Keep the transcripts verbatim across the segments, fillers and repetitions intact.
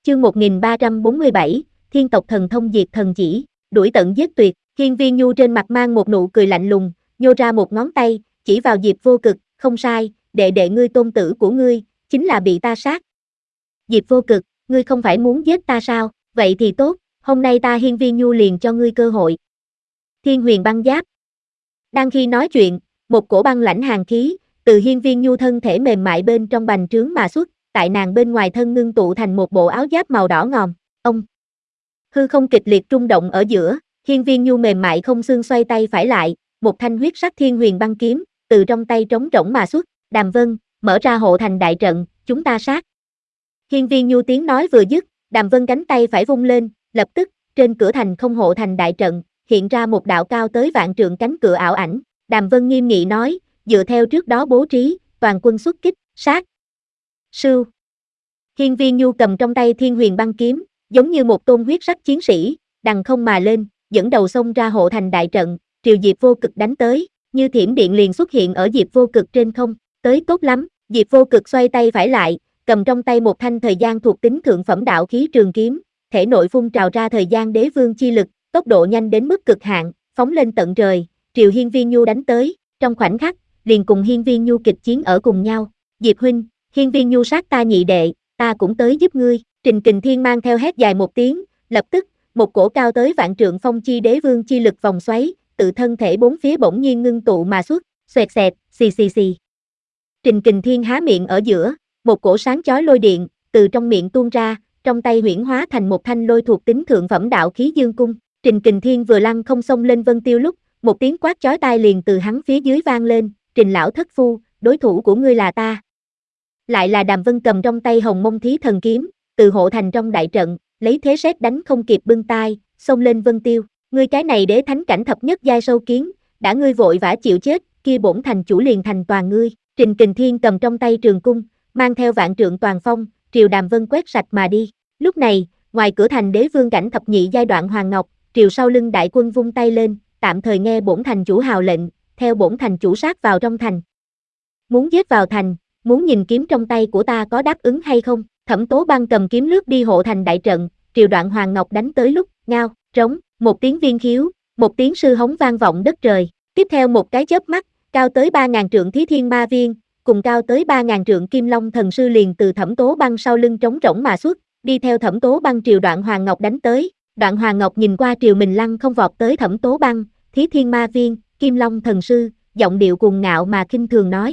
Chương một nghìn ba trăm bốn mươi bảy, Thiên tộc thần thông diệt thần chỉ, đuổi tận giết tuyệt. Hiên Viên Nhu trên mặt mang một nụ cười lạnh lùng, nhô ra một ngón tay, chỉ vào Diệp Vô Cực, không sai, đệ đệ ngươi tôn tử của ngươi, chính là bị ta sát. Diệp Vô Cực, ngươi không phải muốn giết ta sao, vậy thì tốt, hôm nay ta Hiên Viên Nhu liền cho ngươi cơ hội. Thiên Huyền băng giáp. Đang khi nói chuyện, một cổ băng lãnh hàn khí, từ Hiên Viên Nhu thân thể mềm mại bên trong bành trướng mà xuất, tại nàng bên ngoài thân ngưng tụ thành một bộ áo giáp màu đỏ ngòm. Ông. Hư không kịch liệt rung động ở giữa, Hiên Viên Nhu mềm mại không xương xoay tay phải lại, một thanh huyết sắc thiên huyền băng kiếm, từ trong tay trống rỗng mà xuất, Đàm Vân, mở ra hộ thành đại trận, chúng ta sát. Hiên Viên Nhu tiếng nói vừa dứt, Đàm Vân cánh tay phải vung lên, lập tức, trên cửa thành không hộ thành đại trận, hiện ra một đạo cao tới vạn trượng cánh cửa ảo ảnh. Đàm Vân nghiêm nghị nói, dựa theo trước đó bố trí, toàn quân xuất kích, sát. Sưu. Hiên Viên Nhu cầm trong tay thiên huyền băng kiếm, giống như một tôn huyết sắc chiến sĩ, đằng không mà lên, dẫn đầu xông ra hộ thành đại trận, triều Diệp Vô Cực đánh tới, như thiểm điện liền xuất hiện ở Diệp Vô Cực trên không, tới tốt lắm. Diệp Vô Cực xoay tay phải lại, cầm trong tay một thanh thời gian thuộc tính thượng phẩm đạo khí trường kiếm, thể nội phun trào ra thời gian đế vương chi lực, tốc độ nhanh đến mức cực hạn, phóng lên tận trời, triều Hiên Viên Nhu đánh tới, trong khoảnh khắc, liền cùng Hiên Viên Nhu kịch chiến ở cùng nhau. Diệp huynh, Hiên Viên Nhu sát ta nhị đệ, ta cũng tới giúp ngươi. Trình Kình Thiên mang theo hét dài một tiếng, lập tức, một cổ cao tới vạn trượng phong chi đế vương chi lực vòng xoáy, tự thân thể bốn phía bỗng nhiên ngưng tụ mà xuất, xoẹt xẹt, xì xì xì. Trình Kình Thiên há miệng ở giữa, một cổ sáng chói lôi điện, từ trong miệng tuôn ra, trong tay huyễn hóa thành một thanh lôi thuộc tính thượng phẩm đạo khí dương cung. Trình Kình Thiên vừa lăn không xông lên Vân Tiêu lúc, một tiếng quát chói tai liền từ hắn phía dưới vang lên, Trình lão thất phu, đối thủ của ngươi là ta. Lại là Đàm Vân cầm trong tay Hồng Mông Thí Thần Kiếm, từ hộ thành trong đại trận, lấy thế sét đánh không kịp bưng tai, xông lên Vân Tiêu. Ngươi cái này đế thánh cảnh thập nhất giai sâu kiến, đã ngươi vội vã chịu chết, kia bổn thành chủ liền thành toàn ngươi. Trình Kình Thiên cầm trong tay trường cung, mang theo vạn trượng toàn phong, triều Đàm Vân quét sạch mà đi. Lúc này, ngoài cửa thành đế vương cảnh thập nhị giai đoạn Hoàng Ngọc, triều sau lưng đại quân vung tay lên, tạm thời nghe bổn thành chủ hào lệnh, theo bổn thành chủ sát vào trong thành. Muốn giết vào thành, muốn nhìn kiếm trong tay của ta có đáp ứng hay không? Thẩm Tố Băng cầm kiếm lướt đi hộ thành đại trận, triều đoạn Hoàng Ngọc đánh tới lúc, ngao, trống, một tiếng viên khiếu, một tiếng sư hống vang vọng đất trời. Tiếp theo một cái chớp mắt, cao tới ba ngàn trượng Thí Thiên Ma Viên, cùng cao tới ba ngàn trượng Kim Long Thần Sư liền từ Thẩm Tố Băng sau lưng trống rỗng mà xuất, đi theo Thẩm Tố Băng triều đoạn Hoàng Ngọc đánh tới. Đoạn Hoàng Ngọc nhìn qua triều mình lăng không vọt tới Thẩm Tố Băng, Thí Thiên Ma Viên, Kim Long Thần Sư, giọng điệu cuồng ngạo mà khinh thường nói.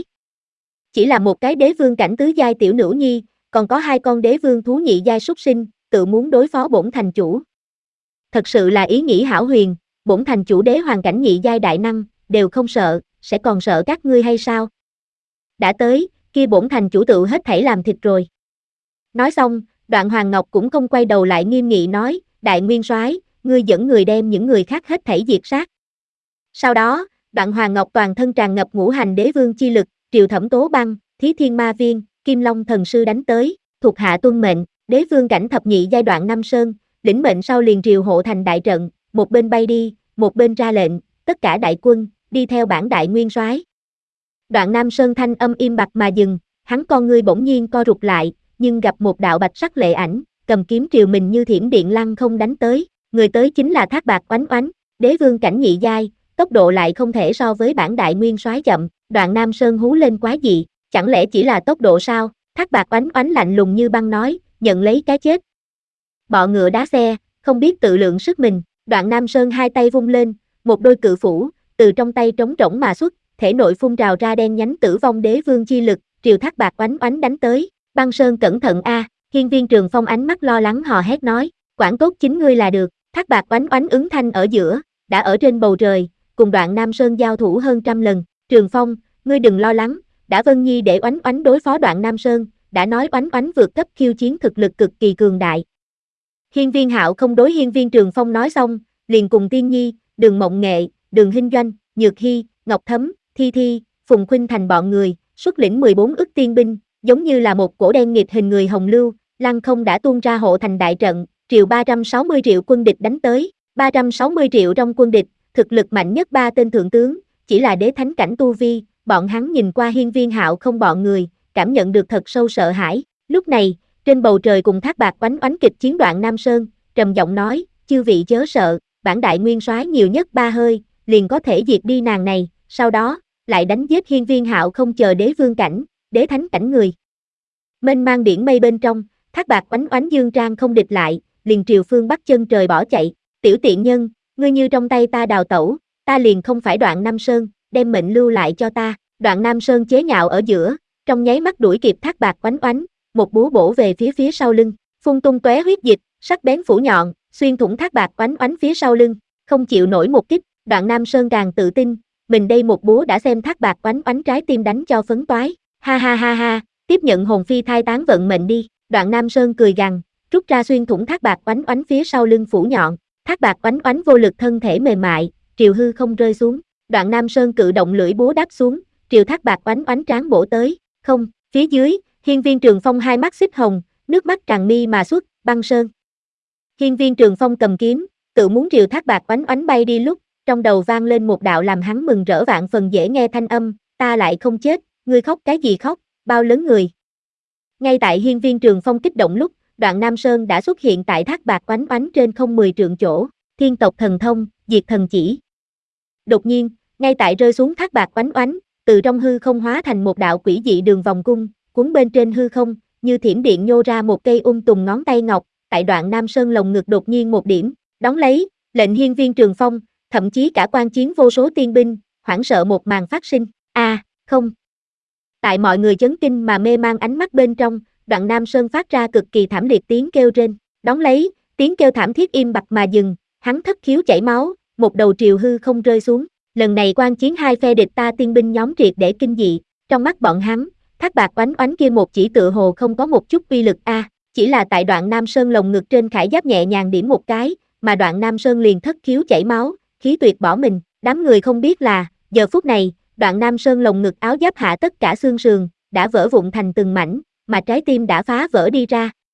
Chỉ là một cái đế vương cảnh tứ giai tiểu nữ nhi, còn có hai con đế vương thú nhị giai súc sinh, tự muốn đối phó bổn thành chủ. Thật sự là ý nghĩ hão huyền, bổn thành chủ đế hoàng cảnh nhị giai đại năng, đều không sợ, sẽ còn sợ các ngươi hay sao? Đã tới, kia bổn thành chủ tự hết thảy làm thịt rồi. Nói xong, Đoạn Hoàng Ngọc cũng không quay đầu lại nghiêm nghị nói, đại nguyên soái, ngươi dẫn người đem những người khác hết thảy diệt sát. Sau đó, Đoạn Hoàng Ngọc toàn thân tràn ngập ngũ hành đế vương chi lực, triều Thẩm Tố Băng, Thí Thiên Ma Viên, Kim Long Thần Sư đánh tới, thuộc hạ tuân mệnh, đế vương cảnh thập nhị giai đoạn Nam Sơn, lĩnh mệnh sau liền triều hộ thành đại trận, một bên bay đi, một bên ra lệnh, tất cả đại quân, đi theo bản đại nguyên soái. Đoạn Nam Sơn thanh âm im bặt mà dừng, hắn con ngươi bỗng nhiên co rụt lại, nhưng gặp một đạo bạch sắc lệ ảnh, cầm kiếm triều mình như thiểm điện lăng không đánh tới, người tới chính là Thác Bạt Oánh Oánh, đế vương cảnh nhị giai, tốc độ lại không thể so với bản đại nguyên soái chậm. Đoạn Nam Sơn hú lên quá dị, chẳng lẽ chỉ là tốc độ sao? Thác Bạt Oánh Oánh lạnh lùng như băng nói, nhận lấy cái chết. Bọ ngựa đá xe, không biết tự lượng sức mình. Đoạn Nam Sơn hai tay vung lên, một đôi cự phủ, từ trong tay trống rỗng mà xuất, thể nội phun trào ra đen nhánh tử vong đế vương chi lực, triều Thác Bạt Oánh Oánh đánh tới. Băng Sơn cẩn thận a, à. Hiên Viên Trường Phong ánh mắt lo lắng hò hét nói, quản tốt chính ngươi là được. Thác Bạt Oánh Oánh ứng thanh ở giữa, đã ở trên bầu trời, cùng Đoạn Nam Sơn giao thủ hơn trăm lần. Trường Phong, ngươi đừng lo lắng, đã Vân Nhi để Oánh Oánh đối phó Đoạn Nam Sơn, đã nói Oánh Oánh vượt cấp khiêu chiến thực lực cực kỳ cường đại. Hiên Viên Hạo không đối Hiên Viên Trường Phong nói xong, liền cùng Tiên Nhi, Đường Mộng Nghệ, Đường Hinh Doanh, Nhược Hy, Ngọc Thấm, Thi Thi, Phùng Khuynh thành bọn người, xuất lĩnh mười bốn ức tiên binh, giống như là một cổ đen nghịt hình người hồng lưu, lăng không đã tuôn ra hộ thành đại trận, triều ba trăm sáu mươi triệu quân địch đánh tới, ba trăm sáu mươi triệu trong quân địch, thực lực mạnh nhất ba tên thượng tướng, chỉ là đế thánh cảnh tu vi, bọn hắn nhìn qua Hiên Viên Hạo không bọn người, cảm nhận được thật sâu sợ hãi. Lúc này, Trên bầu trời cùng Thác Bạt oánh oánh kịch chiến Đoạn Nam Sơn, trầm giọng nói, chư vị chớ sợ, bản đại nguyên soái nhiều nhất ba hơi, liền có thể diệt đi nàng này, sau đó, lại đánh giết Hiên Viên Hạo không chờ đế vương cảnh, đế thánh cảnh người. Mênh mang biển mây bên trong, Thác Bạt oánh oánh dương trang không địch lại, liền triều phương bắt chân trời bỏ chạy, tiểu tiện nhân, ngươi như trong tay ta đào tẩu, ta liền không phải Đoạn Nam Sơn, đem mệnh lưu lại cho ta. Đoạn Nam Sơn chế nhạo ở giữa, trong nháy mắt đuổi kịp Thác Bạt oánh oánh, một búa bổ về phía phía sau lưng, phun tung tóe huyết dịch, sắc bén phủ nhọn, xuyên thủng Thác Bạt oánh oánh phía sau lưng, không chịu nổi một kích. Đoạn Nam Sơn càng tự tin, mình đây một búa đã xem Thác Bạt oánh oánh trái tim đánh cho phấn toái. Ha ha ha ha, tiếp nhận hồn phi thai tán vận mệnh đi. Đoạn Nam Sơn cười gằn, rút ra xuyên thủng Thác Bạt oánh oánh phía sau lưng phủ nhọn. Thác Bạt oánh oánh vô lực thân thể mềm mại, triều hư không rơi xuống. Đoạn Nam Sơn cự động lưỡi búa đáp xuống, triều Thác Bạt oánh oánh trán bổ tới. Không, phía dưới, Hiên Viên Trường Phong hai mắt xích hồng, nước mắt tràn mi mà xuất, băng sơn. Hiên Viên Trường Phong cầm kiếm, tự muốn triều Thác Bạt oánh oánh bay đi lúc, trong đầu vang lên một đạo làm hắn mừng rỡ vạn phần dễ nghe thanh âm, ta lại không chết, ngươi khóc cái gì khóc, bao lớn người. Ngay tại Hiên Viên Trường Phong kích động lúc, Đoạn Nam Sơn đã xuất hiện tại Thác Bạt oánh oánh trên không mười trượng chỗ, thiên tộc thần thông, diệt thần chỉ. Đột nhiên, ngay tại rơi xuống Thác Bạt oánh oánh, từ trong hư không hóa thành một đạo quỷ dị đường vòng cung, cuốn bên trên hư không, như thiểm điện nhô ra một cây ung tùng ngón tay ngọc, tại Đoạn Nam Sơn lồng ngực đột nhiên một điểm, đón lấy, lệnh Hiên Viên Trường Phong, thậm chí cả quan chiến vô số tiên binh, hoảng sợ một màn phát sinh, a, à, không. Tại mọi người chấn kinh mà mê mang ánh mắt bên trong, Đoạn Nam Sơn phát ra cực kỳ thảm liệt tiếng kêu rên, đón lấy, tiếng kêu thảm thiết im bặt mà dừng, hắn thất khiếu chảy máu, một đầu triều hư không rơi xuống. Lần này quan chiến hai phe địch ta tiên binh nhóm triệt để kinh dị, trong mắt bọn hắn, Thác Bạt oánh oánh kia một chỉ tựa hồ không có một chút uy lực a, à, chỉ là tại Đoạn Nam Sơn lồng ngực trên khải giáp nhẹ nhàng điểm một cái, mà Đoạn Nam Sơn liền thất khiếu chảy máu, khí tuyệt bỏ mình. Đám người không biết là, giờ phút này, Đoạn Nam Sơn lồng ngực áo giáp hạ tất cả xương sườn đã vỡ vụn thành từng mảnh, mà trái tim đã phá vỡ đi ra.